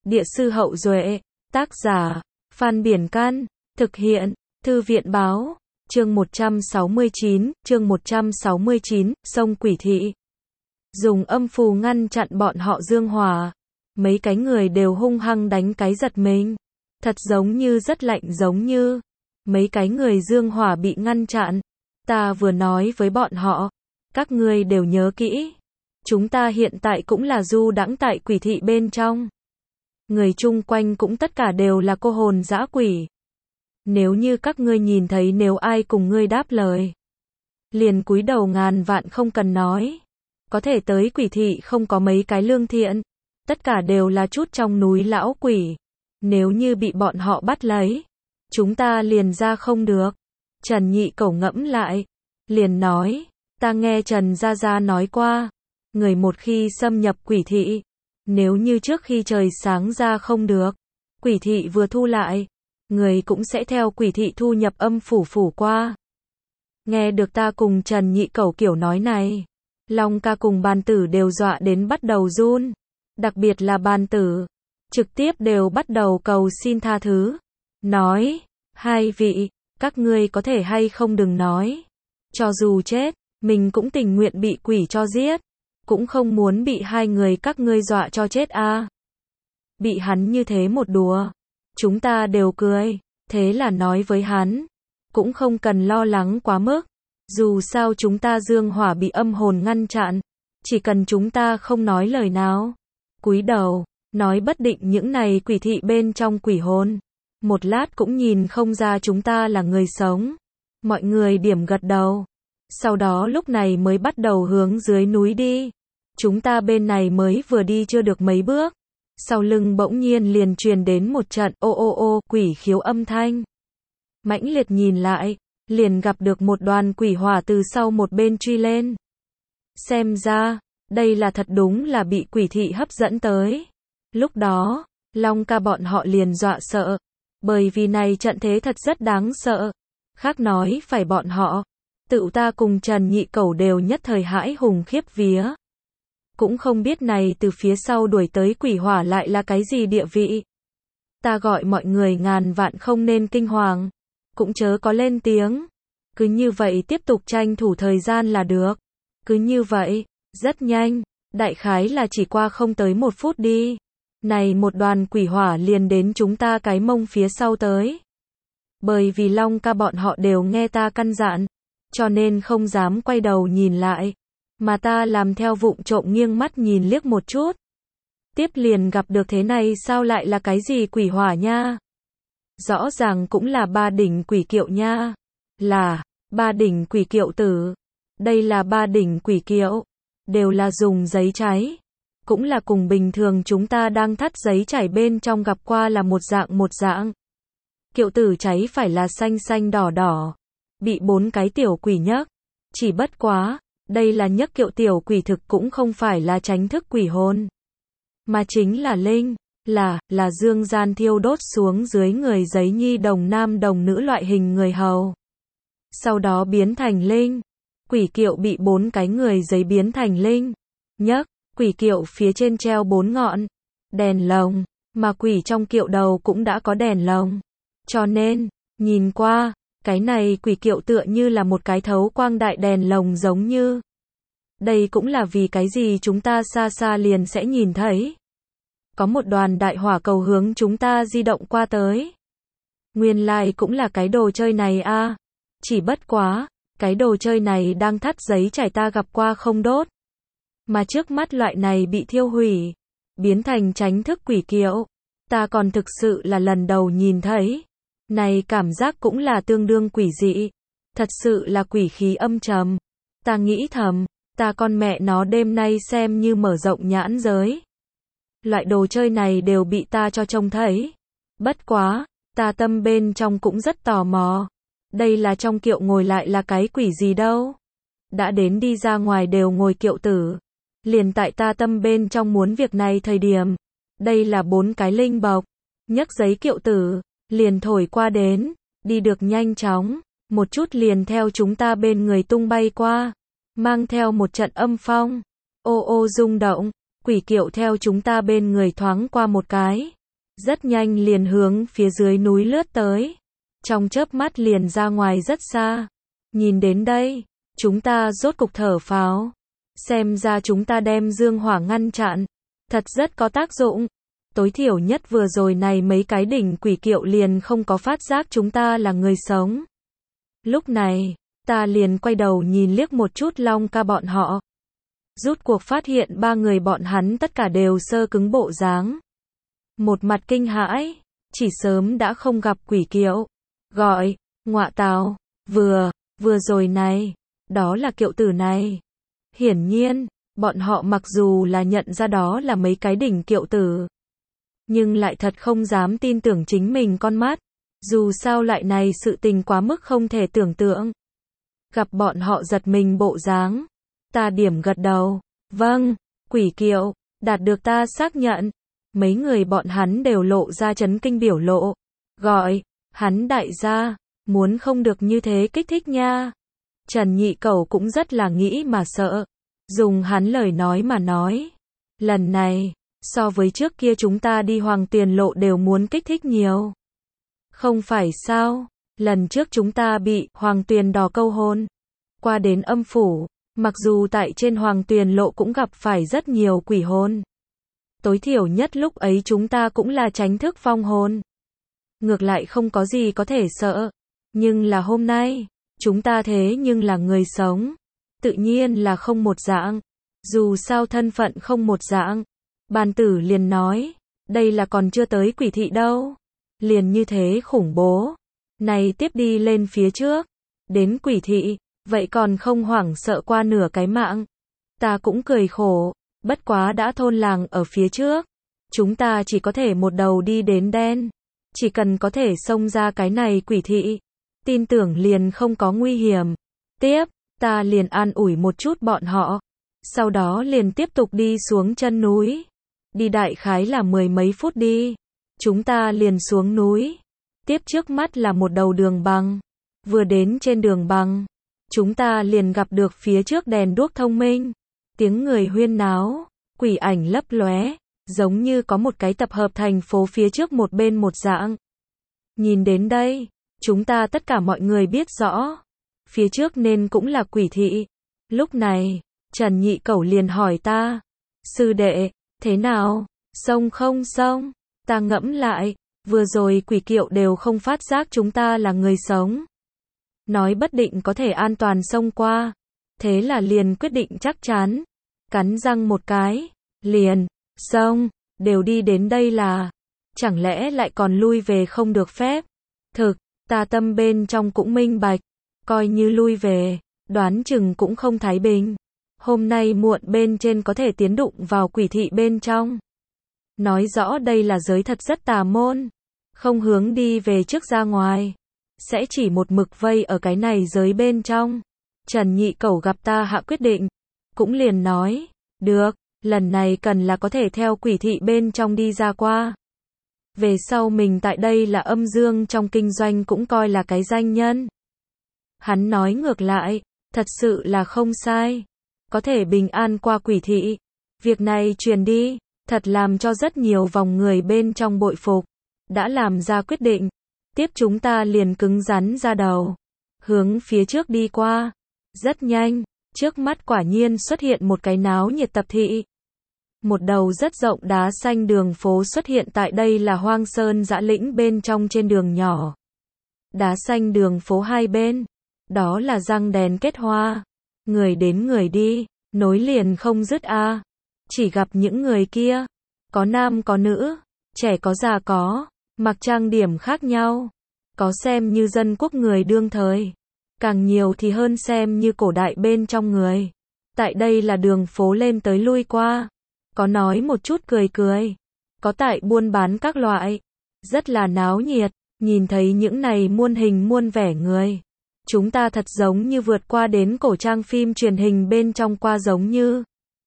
Địa sư Hậu Duệ, tác giả, Phan Biển Căn, thực hiện, Thư viện Báo, chương 169, sông Quỷ Thị. Dùng âm phù ngăn chặn bọn họ dương hỏa. Mấy cái người đều hung hăng đánh cái giật mình. Thật giống như rất lạnh giống như. Mấy cái người dương hỏa bị ngăn chặn. Ta vừa nói với bọn họ. Các ngươi đều nhớ kỹ. Chúng ta hiện tại cũng là du đãng tại quỷ thị bên trong. Người chung quanh cũng tất cả đều là cô hồn dã quỷ. Nếu như các ngươi nhìn thấy nếu ai cùng ngươi đáp lời. Liền cúi đầu ngàn vạn không cần nói. Có thể tới quỷ thị không có mấy cái lương thiện. Tất cả đều là chút trong núi lão quỷ. Nếu như bị bọn họ bắt lấy. Chúng ta liền ra không được. Trần Nhị Cẩu ngẫm lại. Liền nói. Ta nghe Trần Gia Gia nói qua. Người một khi xâm nhập quỷ thị. Nếu như trước khi trời sáng ra không được. Quỷ thị vừa thu lại. Người cũng sẽ theo quỷ thị thu nhập âm phủ qua. Nghe được ta cùng Trần Nhị Cẩu kiểu nói này. Long ca cùng Bàn Tử đều dọa đến bắt đầu run. Đặc biệt là Bàn Tử. Trực tiếp đều bắt đầu cầu xin tha thứ. Nói. Hai vị. Các ngươi có thể hay không đừng nói. Cho dù chết. Mình cũng tình nguyện bị quỷ cho giết. Cũng không muốn bị hai người các ngươi dọa cho chết a. Bị hắn như thế một đùa. Chúng ta đều cười. Thế là nói với hắn. Cũng không cần lo lắng quá mức. Dù sao chúng ta dương hỏa bị âm hồn ngăn chặn. Chỉ cần chúng ta không nói lời nào. Cúi đầu. Nói bất định những này quỷ thị bên trong quỷ hồn. Một lát cũng nhìn không ra chúng ta là người sống. Mọi người điểm gật đầu. Sau đó lúc này mới bắt đầu hướng dưới núi đi. Chúng ta bên này mới vừa đi chưa được mấy bước. Sau lưng bỗng nhiên liền truyền đến một trận ô quỷ khiếu âm thanh. Mãnh liệt nhìn lại, liền gặp được một đoàn quỷ hỏa từ sau một bên truy lên. Xem ra, đây là thật đúng là bị quỷ thị hấp dẫn tới. Lúc đó, Long ca bọn họ liền dọa sợ. Bởi vì này trận thế thật rất đáng sợ. Khác nói phải bọn họ. Tự ta cùng Trần Nhị Cẩu đều nhất thời hãi hùng khiếp vía. Cũng không biết này từ phía sau đuổi tới quỷ hỏa lại là cái gì địa vị. Ta gọi mọi người ngàn vạn không nên kinh hoàng. Cũng chớ có lên tiếng. Cứ như vậy tiếp tục tranh thủ thời gian là được. Cứ như vậy, rất nhanh. Đại khái là chỉ qua không tới 1 phút đi. Này một đoàn quỷ hỏa liền đến chúng ta cái mông phía sau tới. Bởi vì Long ca bọn họ đều nghe ta căn dặn. Cho nên không dám quay đầu nhìn lại. Mà ta làm theo vụng trộm nghiêng mắt nhìn liếc một chút. Tiếp liền gặp được thế này sao lại là cái gì quỷ hỏa nha. Rõ ràng cũng là 3 đỉnh quỷ kiệu nha. Là 3 đỉnh quỷ kiệu tử. Đây là 3 đỉnh quỷ kiệu. Đều là dùng giấy cháy. Cũng là cùng bình thường chúng ta đang thắt giấy chảy bên trong gặp qua là một dạng. Kiệu tử cháy phải là xanh xanh đỏ đỏ. Bị 4 cái tiểu quỷ nhấc. Chỉ bất quá. Đây là nhấc kiệu tiểu quỷ thực cũng không phải là tránh thức quỷ hồn. Mà chính là linh. Là dương gian thiêu đốt xuống dưới người giấy nhi đồng nam đồng nữ loại hình người hầu. Sau đó biến thành linh. Quỷ kiệu bị 4 cái người giấy biến thành linh. Nhấc. Quỷ kiệu phía trên treo 4 ngọn. Đèn lồng. Mà quỷ trong kiệu đầu cũng đã có đèn lồng. Cho nên, nhìn qua. Cái này quỷ kiệu tựa như là một cái thấu quang đại đèn lồng giống như. Đây cũng là vì cái gì chúng ta xa xa liền sẽ nhìn thấy. Có một đoàn đại hỏa cầu hướng chúng ta di động qua tới. Nguyên lai cũng là cái đồ chơi này a. Chỉ bất quá, cái đồ chơi này đang thắt giấy chảy ta gặp qua không đốt. Mà trước mắt loại này bị thiêu hủy. Biến thành tránh thức quỷ kiệu. Ta còn thực sự là lần đầu nhìn thấy. Này cảm giác cũng là tương đương quỷ dị. Thật sự là quỷ khí âm trầm. Ta nghĩ thầm, ta con mẹ nó đêm nay xem như mở rộng nhãn giới. Loại đồ chơi này đều bị ta cho trông thấy. Bất quá, ta tâm bên trong cũng rất tò mò. Đây là trong kiệu ngồi lại là cái quỷ gì đâu. Đã đến đi ra ngoài đều ngồi kiệu tử. Liền tại ta tâm bên trong muốn việc này thời điểm. Đây là 4 cái linh bọc. Nhấc giấy kiệu tử. Liền thổi qua đến, đi được nhanh chóng, một chút liền theo chúng ta bên người tung bay qua, mang theo một trận âm phong, ô rung động, quỷ kiệu theo chúng ta bên người thoáng qua một cái, rất nhanh liền hướng phía dưới núi lướt tới. Trong chớp mắt liền ra ngoài rất xa. Nhìn đến đây, chúng ta rốt cục thở phào. Xem ra chúng ta đem dương hỏa ngăn chặn, thật rất có tác dụng. Tối thiểu nhất vừa rồi này mấy cái đỉnh quỷ kiệu liền không có phát giác chúng ta là người sống. Lúc này, ta liền quay đầu nhìn liếc một chút Long ca bọn họ. Rút cuộc phát hiện ba người bọn hắn tất cả đều sơ cứng bộ dáng. Một mặt kinh hãi, chỉ sớm đã không gặp quỷ kiệu. Gọi, ngọa tào, vừa rồi này, đó là kiệu tử này. Hiển nhiên, bọn họ mặc dù là nhận ra đó là mấy cái đỉnh kiệu tử, nhưng lại thật không dám tin tưởng chính mình con mắt. Dù sao loại này sự tình quá mức không thể tưởng tượng. Gặp bọn họ giật mình bộ dáng, ta điểm gật đầu. Vâng, quỷ kiệu, đạt được ta xác nhận. Mấy người bọn hắn đều lộ ra chấn kinh biểu lộ. Gọi, hắn đại gia, muốn không được như thế kích thích nha. Trần Nhị Cẩu cũng rất là nghĩ mà sợ. Dùng hắn lời nói mà nói. Lần này, so với trước kia chúng ta đi Hoàng Tuyền Lộ đều muốn kích thích nhiều. Không phải sao, lần trước chúng ta bị Hoàng Tuyền Đỏ câu hôn. Qua đến âm phủ, mặc dù tại trên Hoàng Tuyền Lộ cũng gặp phải rất nhiều quỷ hôn. Tối thiểu nhất lúc ấy chúng ta cũng là tránh thức phong hôn. Ngược lại không có gì có thể sợ. Nhưng là hôm nay, chúng ta thế nhưng là người sống. Tự nhiên là không một dạng. Dù sao thân phận không một dạng. Bàn tử liền nói, đây là còn chưa tới quỷ thị đâu. Liền như thế khủng bố. Này tiếp đi lên phía trước. Đến quỷ thị, vậy còn không hoảng sợ qua nửa cái mạng. Ta cũng cười khổ. Bất quá đã thôn làng ở phía trước. Chúng ta chỉ có thể một đầu đi đến đen. Chỉ cần có thể xông ra cái này quỷ thị. Tin tưởng liền không có nguy hiểm. Tiếp, ta liền an ủi một chút bọn họ. Sau đó liền tiếp tục đi xuống chân núi. Đi đại khái là 10 mấy phút đi. Chúng ta liền xuống núi. Tiếp trước mắt là một đầu đường băng. Vừa đến trên đường băng, chúng ta liền gặp được phía trước đèn đuốc thông minh. Tiếng người huyên náo, quỷ ảnh lấp lóe, giống như có một cái tập hợp thành phố phía trước một bên một dạng. Nhìn đến đây, chúng ta tất cả mọi người biết rõ. Phía trước nên cũng là quỷ thị. Lúc này, Trần Nhị Cẩu liền hỏi ta. Sư đệ, thế nào? Xông không xông? Ta ngẫm lại, vừa rồi quỷ kiệu đều không phát giác chúng ta là người sống. Nói bất định có thể an toàn xông qua. Thế là liền quyết định chắc chắn. Cắn răng một cái. Liền, xông, đều đi đến đây là. Chẳng lẽ lại còn lui về không được phép? Thực, ta tâm bên trong cũng minh bạch. Coi như lui về, đoán chừng cũng không thái bình. Hôm nay muộn bên trên có thể tiến đụng vào quỷ thị bên trong. Nói rõ đây là giới thật rất tà môn. Không hướng đi về trước ra ngoài. Sẽ chỉ một mực vây ở cái này giới bên trong. Trần Nhị Cẩu gặp ta hạ quyết định. Cũng liền nói. Được, lần này cần là có thể theo quỷ thị bên trong đi ra qua. Về sau mình tại đây là âm dương trong kinh doanh cũng coi là cái danh nhân. Hắn nói ngược lại, thật sự là không sai. Có thể bình an qua quỷ thị. Việc này truyền đi, thật làm cho rất nhiều vòng người bên trong bội phục. Đã làm ra quyết định. Tiếp chúng ta liền cứng rắn ra đầu. Hướng phía trước đi qua. Rất nhanh, trước mắt quả nhiên xuất hiện một cái náo nhiệt tập thị. Một đầu rất rộng đá xanh đường phố xuất hiện tại đây là Hoang Sơn Dã Lĩnh bên trong trên đường nhỏ. Đá xanh đường phố hai bên. Đó là răng đèn kết hoa. Người đến người đi, nối liền không dứt a. Chỉ gặp những người kia. Có nam có nữ, trẻ có già có, mặc trang điểm khác nhau. Có xem như dân quốc người đương thời. Càng nhiều thì hơn xem như cổ đại bên trong người. Tại đây là đường phố lên tới lui qua. Có nói một chút cười cười. Có tại buôn bán các loại. Rất là náo nhiệt. Nhìn thấy những này muôn hình muôn vẻ người. Chúng ta thật giống như vượt qua đến cổ trang phim truyền hình bên trong qua giống như.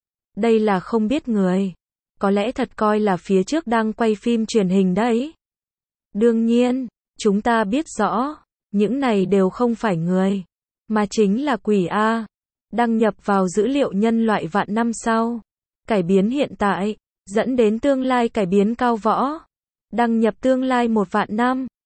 Đây là không biết người. Có lẽ thật coi là phía trước đang quay phim truyền hình đấy. Đương nhiên, chúng ta biết rõ. Những này đều không phải người. Mà chính là quỷ A. Đăng nhập vào dữ liệu nhân loại vạn năm sau. Cải biến hiện tại. Dẫn đến tương lai cải biến cao võ. Đăng nhập tương lai 1 vạn năm.